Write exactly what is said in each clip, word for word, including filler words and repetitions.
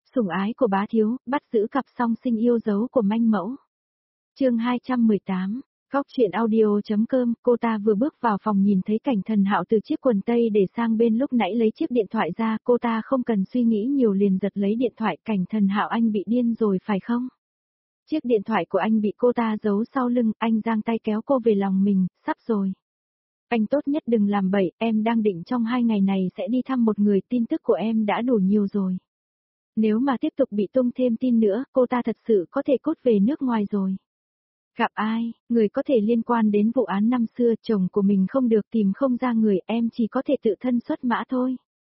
Sủng ái của bá thiếu, bắt giữ cặp song sinh yêu dấu của manh mẫu. Chương hai trăm mười tám, Góc truyện audio.com, cô ta vừa bước vào phòng nhìn thấy Cảnh Thần Hạo từ chiếc quần tây để sang bên lúc nãy lấy chiếc điện thoại ra, cô ta không cần suy nghĩ nhiều liền giật lấy điện thoại. Cảnh Thần Hạo, anh bị điên rồi phải không? Chiếc điện thoại của anh bị cô ta giấu sau lưng, anh giang tay kéo cô về lòng mình, sắp rồi. Anh tốt nhất đừng làm bậy, em đang định trong hai ngày này sẽ đi thăm một người, tin tức của em đã đủ nhiều rồi. Nếu mà tiếp tục bị tung thêm tin nữa, cô ta thật sự có thể cút về nước ngoài rồi. Gặp ai, người có thể liên quan đến vụ án năm xưa, chồng của mình không được tìm không ra người, em chỉ có thể tự thân xuất mã thôi.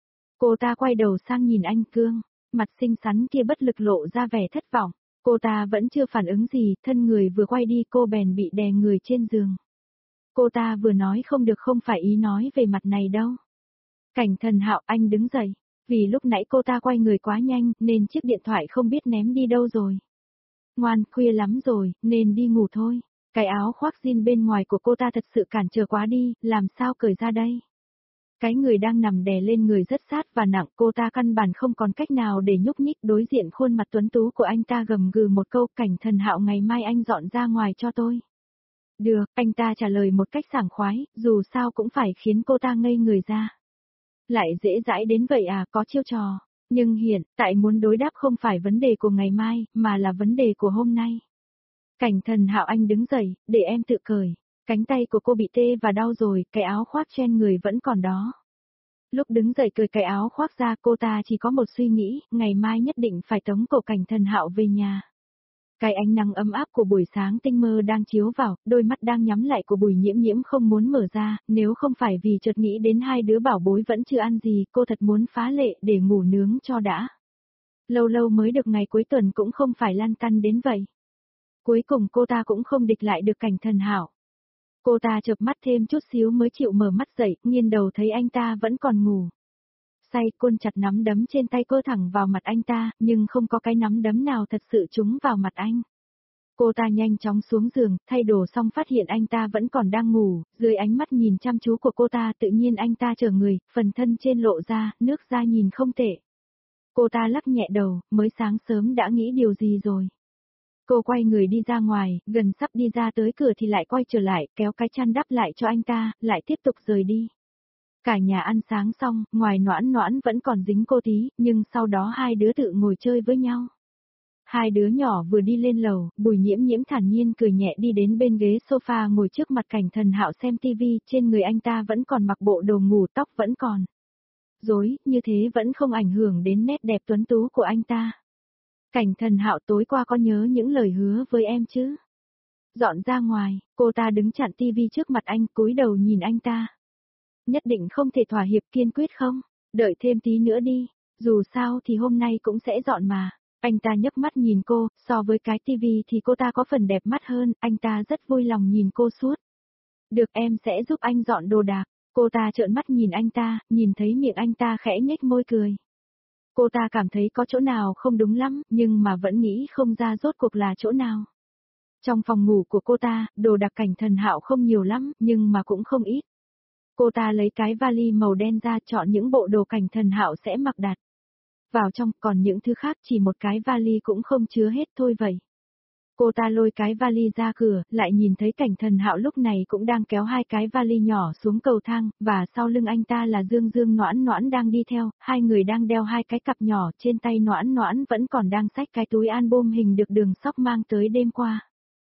Cô ta quay đầu sang nhìn anh Cương, mặt xinh xắn kia bất lực lộ ra vẻ thất vọng. Cô ta vẫn chưa phản ứng gì, thân người vừa quay đi cô bèn bị đè người trên giường. Cô ta vừa nói không được không phải ý nói về mặt này đâu. Cảnh Thần Hạo, anh đứng dậy. Vì lúc nãy cô ta quay người quá nhanh nên chiếc điện thoại không biết ném đi đâu rồi. Ngoan, khuya lắm rồi, nên đi ngủ thôi. Cái áo khoác jean bên ngoài của cô ta thật sự cản trở quá đi, làm sao cởi ra đây? Cái người đang nằm đè lên người rất sát và nặng, cô ta căn bản không còn cách nào để nhúc nhích. Đối diện khuôn mặt tuấn tú của anh ta gầm gừ một câu, Cảnh Thần Hạo, ngày mai anh dọn ra ngoài cho tôi. Được, anh ta trả lời một cách sảng khoái, dù sao cũng phải khiến cô ta ngây người ra. Lại dễ dãi đến vậy à, có chiêu trò. Nhưng hiện tại muốn đối đáp không phải vấn đề của ngày mai, mà là vấn đề của hôm nay. Cảnh Thần Hạo, anh đứng dậy, để em tự cởi. Cánh tay của cô bị tê và đau rồi, cái áo khoác trên người vẫn còn đó. Lúc đứng dậy cởi cái áo khoác ra, cô ta chỉ có một suy nghĩ, ngày mai nhất định phải tống cổ Cảnh Thần Hạo về nhà. Cái ánh nắng ấm áp của buổi sáng tinh mơ đang chiếu vào, đôi mắt đang nhắm lại của Bùi Nhiễm Nhiễm không muốn mở ra, nếu không phải vì chợt nghĩ đến hai đứa bảo bối vẫn chưa ăn gì, cô thật muốn phá lệ để ngủ nướng cho đã. Lâu lâu mới được ngày cuối tuần cũng không phải lăn tăn đến vậy. Cuối cùng cô ta cũng không địch lại được Cảnh Thần Hạo. Cô ta chợp mắt thêm chút xíu mới chịu mở mắt dậy, nghiêng đầu thấy anh ta vẫn còn ngủ. Say, côn chặt nắm đấm trên tay cô thẳng vào mặt anh ta, nhưng không có cái nắm đấm nào thật sự trúng vào mặt anh. Cô ta nhanh chóng xuống giường, thay đồ xong phát hiện anh ta vẫn còn đang ngủ, dưới ánh mắt nhìn chăm chú của cô ta tự nhiên anh ta trở người, phần thân trên lộ ra, nước da nhìn không tệ. Cô ta lắc nhẹ đầu, mới sáng sớm đã nghĩ điều gì rồi. Cô quay người đi ra ngoài, gần sắp đi ra tới cửa thì lại quay trở lại, kéo cái chăn đắp lại cho anh ta, lại tiếp tục rời đi. Cả nhà ăn sáng xong, ngoài Noãn Noãn vẫn còn dính cô tí, nhưng sau đó hai đứa tự ngồi chơi với nhau. Hai đứa nhỏ vừa đi lên lầu, Bùi Nhiễm Nhiễm thản nhiên cười nhẹ đi đến bên ghế sofa ngồi trước mặt Cảnh Thần Hạo xem tivi, trên người anh ta vẫn còn mặc bộ đồ ngủ, tóc vẫn còn rối, như thế vẫn không ảnh hưởng đến nét đẹp tuấn tú của anh ta. Cảnh Thần Hạo, tối qua có nhớ những lời hứa với em chứ? Dọn ra ngoài, cô ta đứng chặn tivi trước mặt anh, cúi đầu nhìn anh ta. Nhất định không thể thỏa hiệp, kiên quyết không? Đợi thêm tí nữa đi, dù sao thì hôm nay cũng sẽ dọn mà. Anh ta nhấc mắt nhìn cô, so với cái tivi thì cô ta có phần đẹp mắt hơn, anh ta rất vui lòng nhìn cô suốt. Được, em sẽ giúp anh dọn đồ đạc. Cô ta trợn mắt nhìn anh ta, nhìn thấy miệng anh ta khẽ nhếch môi cười. Cô ta cảm thấy có chỗ nào không đúng lắm, nhưng mà vẫn nghĩ không ra rốt cuộc là chỗ nào. Trong phòng ngủ của cô ta, đồ đạc Cảnh Thần Hạo không nhiều lắm, nhưng mà cũng không ít. Cô ta lấy cái vali màu đen ra, chọn những bộ đồ Cảnh Thần Hạo sẽ mặc đặt vào trong, còn những thứ khác chỉ một cái vali cũng không chứa hết thôi vậy. Cô ta lôi cái vali ra cửa, lại nhìn thấy Cảnh Thần Hạo lúc này cũng đang kéo hai cái vali nhỏ xuống cầu thang, và sau lưng anh ta là Dương Dương Noãn Noãn đang đi theo, hai người đang đeo hai cái cặp nhỏ, trên tay Noãn Noãn vẫn còn đang xách cái túi album hình được Đường Sóc mang tới đêm qua.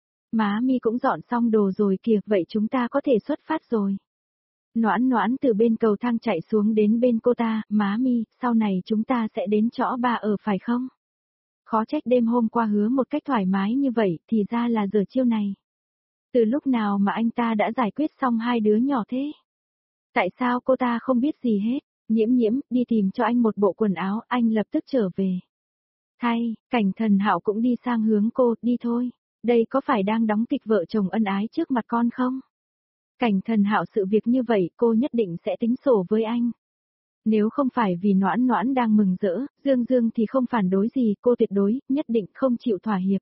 Má mi cũng dọn xong đồ rồi kìa, vậy chúng ta có thể xuất phát rồi. Noãn Noãn từ bên cầu thang chạy xuống đến bên cô ta, má mi, sau này chúng ta sẽ đến chỗ ba ở phải không? Khó trách đêm hôm qua hứa một cách thoải mái như vậy, thì ra là giờ chiêu này. Từ lúc nào mà anh ta đã giải quyết xong hai đứa nhỏ thế? Tại sao cô ta không biết gì hết? Nhiễm Nhiễm, đi tìm cho anh một bộ quần áo, anh lập tức trở về. Thay, Cảnh Thần Hạo cũng đi sang hướng cô, đi thôi. Đây có phải đang đóng kịch vợ chồng ân ái trước mặt con không? Cảnh Thần Hạo, sự việc như vậy cô nhất định sẽ tính sổ với anh. Nếu không phải vì Noãn Noãn đang mừng rỡ, Dương Dương thì không phản đối gì, cô tuyệt đối, nhất định không chịu thỏa hiệp.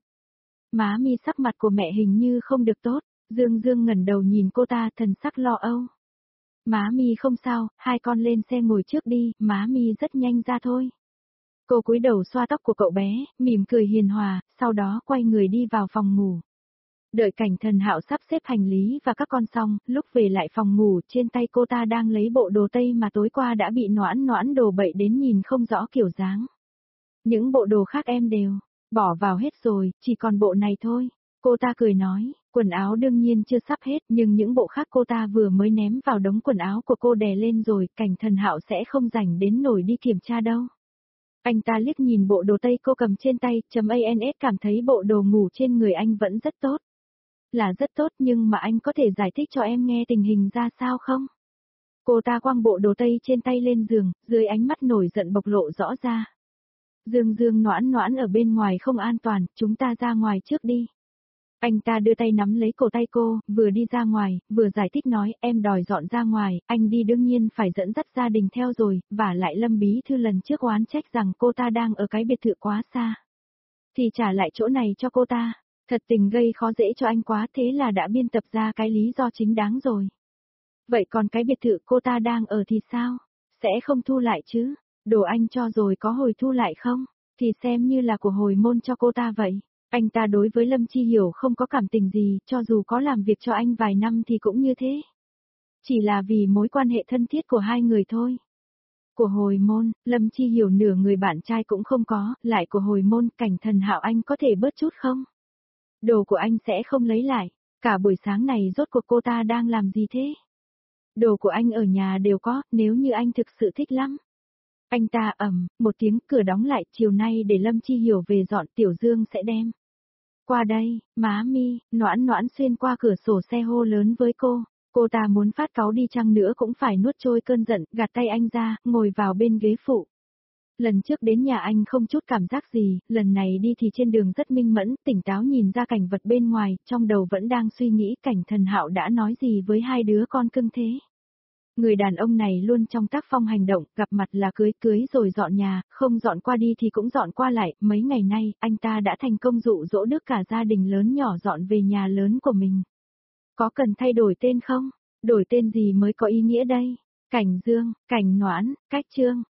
Má mi, sắc mặt của mẹ hình như không được tốt, Dương Dương ngẩng đầu nhìn cô ta, thần sắc lo âu. Má mi không sao, hai con lên xe ngồi trước đi, má mi rất nhanh ra thôi. Cô cúi đầu xoa tóc của cậu bé, mỉm cười hiền hòa, sau đó quay người đi vào phòng ngủ. Đợi Cảnh Thần Hạo sắp xếp hành lý và các con xong, lúc về lại phòng ngủ, trên tay cô ta đang lấy bộ đồ tây mà tối qua đã bị Noãn Noãn đồ bậy đến nhìn không rõ kiểu dáng. Những bộ đồ khác em đều bỏ vào hết rồi, chỉ còn bộ này thôi. Cô ta cười nói, quần áo đương nhiên chưa sắp hết, nhưng những bộ khác cô ta vừa mới ném vào đống quần áo của cô đè lên rồi, Cảnh Thần Hạo sẽ không rảnh đến nổi đi kiểm tra đâu. Anh ta liếc nhìn bộ đồ tây cô cầm trên tay, chấm ans cảm thấy bộ đồ ngủ trên người anh vẫn rất tốt. Là rất tốt nhưng mà anh có thể giải thích cho em nghe tình hình ra sao không? Cô ta quăng bộ đồ tây trên tay lên giường, dưới ánh mắt nổi giận bộc lộ rõ ra. Dương Dương Noãn Noãn ở bên ngoài không an toàn, chúng ta ra ngoài trước đi. Anh ta đưa tay nắm lấy cổ tay cô, vừa đi ra ngoài, vừa giải thích nói, em đòi dọn ra ngoài, anh đi đương nhiên phải dẫn dắt gia đình theo rồi, và lại Lâm bí thư lần trước oán trách rằng cô ta đang ở cái biệt thự quá xa. Thì trả lại chỗ này cho cô ta, thật tình gây khó dễ cho anh quá, thế là đã biên tập ra cái lý do chính đáng rồi. Vậy còn cái biệt thự cô ta đang ở thì sao? Sẽ không thu lại chứ? Đồ anh cho rồi có hồi thu lại không? Thì xem như là của hồi môn cho cô ta vậy. Anh ta đối với Lâm Chi Hiểu không có cảm tình gì, cho dù có làm việc cho anh vài năm thì cũng như thế. Chỉ là vì mối quan hệ thân thiết của hai người thôi. Của hồi môn, Lâm Chi Hiểu nửa người bạn trai cũng không có, lại của hồi môn, Cảnh Thần Hạo anh có thể bớt chút không? Đồ của anh sẽ không lấy lại, cả buổi sáng này rốt cuộc cô ta đang làm gì thế? Đồ của anh ở nhà đều có, nếu như anh thực sự thích lắm. Anh ta ầm, một tiếng cửa đóng lại, chiều nay để Lâm Chi Hiểu về dọn, Tiểu Dương sẽ đem. Qua đây, má mi, Noãn Noãn xuyên qua cửa sổ xe hô lớn với cô, cô ta muốn phát cáu đi chăng nữa cũng phải nuốt trôi cơn giận, gạt tay anh ra, ngồi vào bên ghế phụ. Lần trước đến nhà anh không chút cảm giác gì, lần này đi thì trên đường rất minh mẫn, tỉnh táo nhìn ra cảnh vật bên ngoài, trong đầu vẫn đang suy nghĩ Cảnh Thần Hạo đã nói gì với hai đứa con cưng thế. Người đàn ông này luôn trong tác phong hành động, gặp mặt là cưới cưới rồi dọn nhà, không dọn qua đi thì cũng dọn qua lại, mấy ngày nay, anh ta đã thành công dụ dỗ được cả gia đình lớn nhỏ dọn về nhà lớn của mình. Có cần thay đổi tên không? Đổi tên gì mới có ý nghĩa đây? Cảnh Dương, Cảnh Noãn, Cách Trương.